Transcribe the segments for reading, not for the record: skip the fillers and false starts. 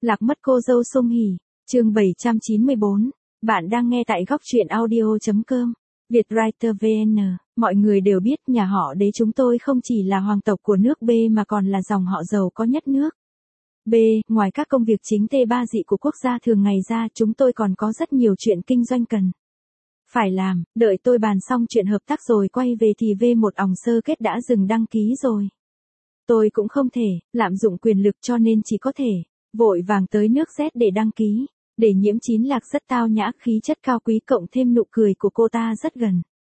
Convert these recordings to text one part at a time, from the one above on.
Lạc mất cô dâu Song Hỷ, chương 794. Bạn đang nghe tại góc truyện audio.com. Vietwriter VN. Mọi người đều biết nhà họ Đế chúng tôi không chỉ là hoàng tộc của nước B mà còn là dòng họ giàu có nhất nước B. Ngoài các công việc chính tê ba dị của quốc gia thường ngày ra, chúng tôi còn có rất nhiều chuyện kinh doanh cần phải làm. Đợi tôi bàn xong chuyện hợp tác rồi quay về thì V1 òng sơ kết đã dừng đăng ký rồi. Tôi cũng không thể lạm dụng quyền lực cho nên chỉ có thể vội vàng tới nước Z để đăng ký. Để Nhiễm Chín Lạc rất tao nhã, khí chất cao quý cộng thêm nụ cười của cô ta rất gần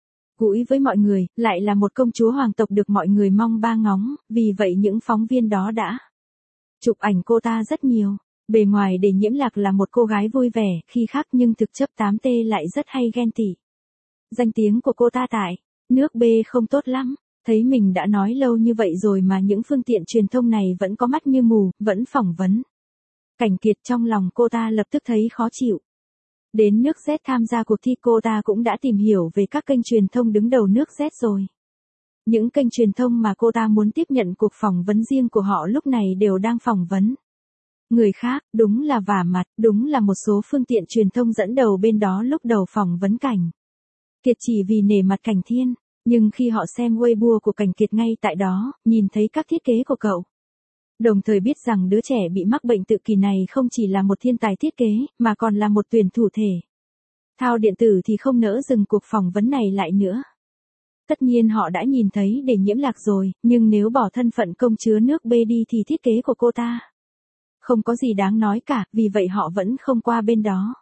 gũi với mọi người, lại là một công chúa hoàng tộc được mọi người mong ba ngóng, vì vậy những phóng viên đó đã chụp ảnh cô ta rất nhiều. Bề ngoài để Nhiễm Lạc là một cô gái vui vẻ, khi khác nhưng thực chấp 8T lại rất hay ghen tị. Danh tiếng của cô ta tại nước B không tốt lắm. Thấy mình đã nói lâu như vậy rồi mà những phương tiện truyền thông này vẫn có mắt như mù, vẫn phỏng vấn Cảnh Kiệt, trong lòng cô ta lập tức thấy khó chịu. Đến nước Z tham gia cuộc thi cô ta cũng đã tìm hiểu về các kênh truyền thông đứng đầu nước Z rồi. Những kênh truyền thông mà cô ta muốn tiếp nhận cuộc phỏng vấn riêng của họ lúc này đều đang phỏng vấn người khác, đúng là vả mặt, đúng là một số phương tiện truyền thông dẫn đầu bên đó lúc đầu phỏng vấn Cảnh Kiệt chỉ vì nể mặt Cảnh Thiên. Nhưng khi họ xem Weibo của Cảnh Kiệt ngay tại đó, nhìn thấy các thiết kế của cậu, đồng thời biết rằng đứa trẻ bị mắc bệnh tự kỷ này không chỉ là một thiên tài thiết kế, mà còn là một tuyển thủ thể thao điện tử, thì không nỡ dừng cuộc phỏng vấn này lại nữa. Tất nhiên họ đã nhìn thấy để Nhiễm Lạc rồi, nhưng nếu bỏ thân phận công chúa nước B đi thì thiết kế của cô ta không có gì đáng nói cả, vì vậy họ vẫn không qua bên đó.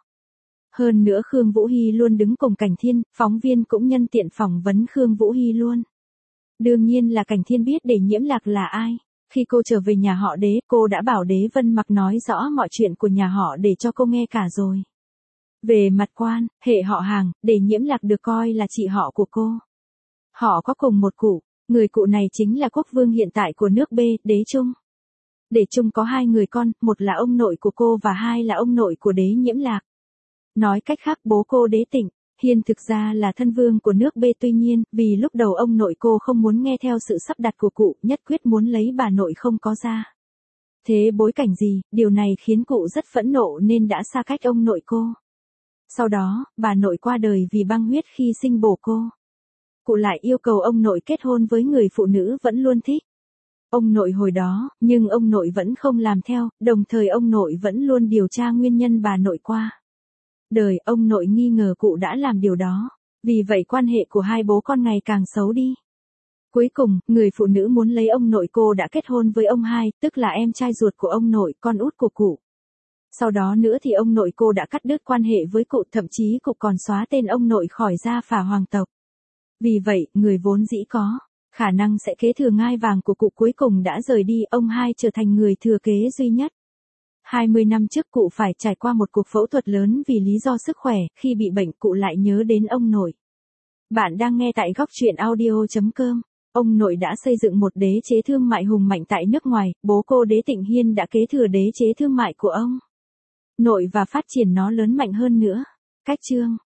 Hơn nữa Khương Vũ Hy luôn đứng cùng Cảnh Thiên, phóng viên cũng nhân tiện phỏng vấn Khương Vũ Hy luôn. Đương nhiên là Cảnh Thiên biết để Nhiễm Lạc là ai. Khi cô trở về nhà họ Đế, cô đã bảo Đế Vân Mặc nói rõ mọi chuyện của nhà họ để cho cô nghe cả rồi. Về mặt quan hệ họ hàng, để Nhiễm Lạc được coi là chị họ của cô. Họ có cùng một cụ, người cụ này chính là quốc vương hiện tại của nước B, Đế Trung. Đế Trung có hai người con, một là ông nội của cô và hai là ông nội của Đế Nhiễm Lạc. Nói cách khác, bố cô Đế Tịnh Hiên thực ra là thân vương của nước B, tuy nhiên, vì lúc đầu ông nội cô không muốn nghe theo sự sắp đặt của cụ, nhất quyết muốn lấy bà nội không có ra thế bối cảnh gì, điều này khiến cụ rất phẫn nộ nên đã xa cách ông nội cô. Sau đó, bà nội qua đời vì băng huyết khi sinh bổ cô. Cụ lại yêu cầu ông nội kết hôn với người phụ nữ vẫn luôn thích ông nội hồi đó, nhưng ông nội vẫn không làm theo, đồng thời ông nội vẫn luôn điều tra nguyên nhân bà nội qua đời. Ông nội nghi ngờ cụ đã làm điều đó, vì vậy quan hệ của hai bố con ngày càng xấu đi. Cuối cùng, người phụ nữ muốn lấy ông nội cô đã kết hôn với ông hai, tức là em trai ruột của ông nội, con út của cụ. Sau đó nữa thì ông nội cô đã cắt đứt quan hệ với cụ, thậm chí cụ còn xóa tên ông nội khỏi gia phả hoàng tộc. Vì vậy, người vốn dĩ có khả năng sẽ kế thừa ngai vàng của cụ cuối cùng đã rời đi, ông hai trở thành người thừa kế duy nhất. 20 năm trước cụ phải trải qua một cuộc phẫu thuật lớn vì lý do sức khỏe, khi bị bệnh cụ lại nhớ đến ông nội. Bạn đang nghe tại góc truyện audio.com. Ông nội đã xây dựng một đế chế thương mại hùng mạnh tại nước ngoài, bố cô Đế Tịnh Hiên đã kế thừa đế chế thương mại của ông nội và phát triển nó lớn mạnh hơn nữa. Cách chương